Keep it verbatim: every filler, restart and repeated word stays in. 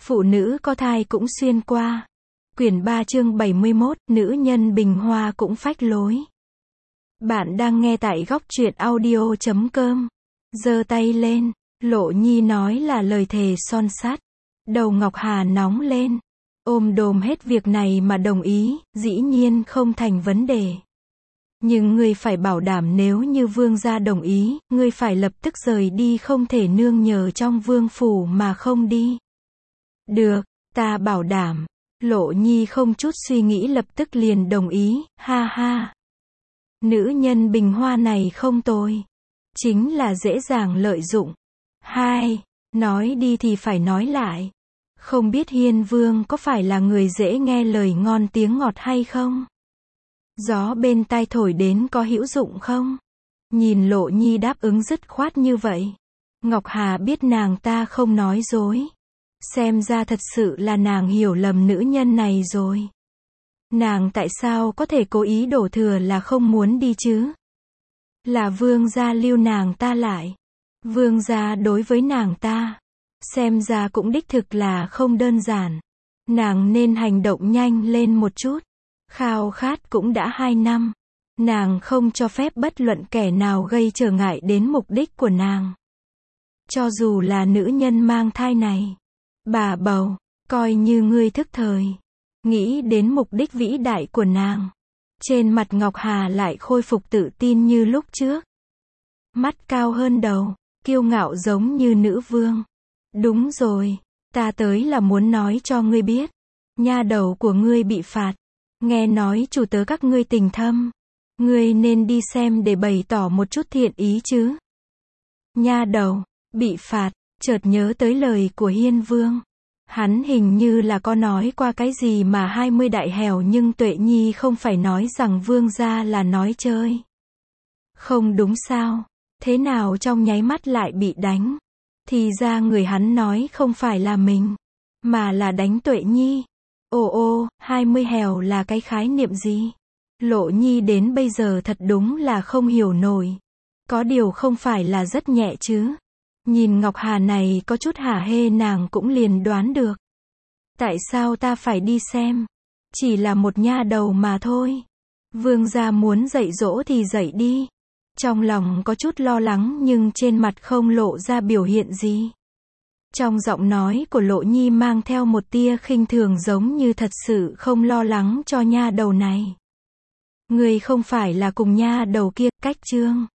Phụ nữ có thai cũng xuyên qua. Quyển ba chương bảy mươi mốt, nữ nhân bình hoa cũng phách lối. Bạn đang nghe tại góc truyện audio chấm com. Giơ tay lên, Lộ Nhi nói là lời thề son sắt. Đầu Ngọc Hà nóng lên. Ôm đồm hết việc này mà đồng ý, dĩ nhiên không thành vấn đề. Nhưng ngươi phải bảo đảm nếu như vương gia đồng ý, ngươi phải lập tức rời đi, không thể nương nhờ trong vương phủ mà không đi. Được, ta bảo đảm. Lộ Nhi không chút suy nghĩ lập tức liền đồng ý, ha ha. Nữ nhân bình hoa này không tồi. Chính là dễ dàng lợi dụng. Hai, nói đi thì phải nói lại. Không biết Hiên Vương có phải là người dễ nghe lời ngon tiếng ngọt hay không? Gió bên tai thổi đến có hữu dụng không? Nhìn Lộ Nhi đáp ứng dứt khoát như vậy. Ngọc Hà biết nàng ta không nói dối. Xem ra thật sự là nàng hiểu lầm nữ nhân này rồi. Nàng tại sao có thể cố ý đổ thừa là không muốn đi chứ? Là vương gia lưu nàng ta lại. Vương gia đối với nàng ta, xem ra cũng đích thực là không đơn giản. Nàng nên hành động nhanh lên một chút. Khao khát cũng đã hai năm. Nàng không cho phép bất luận kẻ nào gây trở ngại đến mục đích của nàng. Cho dù là nữ nhân mang thai này. Bà bầu, coi như ngươi thức thời. Nghĩ đến mục đích vĩ đại của nàng. Trên mặt Ngọc Hà lại khôi phục tự tin như lúc trước. Mắt cao hơn đầu, kiêu ngạo giống như nữ vương. Đúng rồi, ta tới là muốn nói cho ngươi biết. Nha đầu của ngươi bị phạt. Nghe nói chủ tớ các ngươi tình thâm. Ngươi nên đi xem để bày tỏ một chút thiện ý chứ. Nha đầu, bị phạt, chợt nhớ tới lời của Hiên Vương. Hắn hình như là có nói qua cái gì mà hai mươi đại hèo, nhưng Tuệ Nhi không phải nói rằng vương gia là nói chơi. Không đúng sao? Thế nào trong nháy mắt lại bị đánh? Thì ra người hắn nói không phải là mình, mà là đánh Tuệ Nhi. Ồ ô, hai mươi hèo là cái khái niệm gì? Lộ Nhi đến bây giờ thật đúng là không hiểu nổi. Có điều không phải là rất nhẹ chứ? Nhìn Ngọc Hà này có chút hả hê, nàng cũng liền đoán được. Tại sao ta phải đi xem? Chỉ là một nha đầu mà thôi. Vương gia muốn dạy dỗ thì dạy đi. Trong lòng có chút lo lắng nhưng trên mặt không lộ ra biểu hiện gì. Trong giọng nói của Lộ Nhi mang theo một tia khinh thường, giống như thật sự không lo lắng cho nha đầu này. Người không phải là cùng nha đầu kia, cách trương.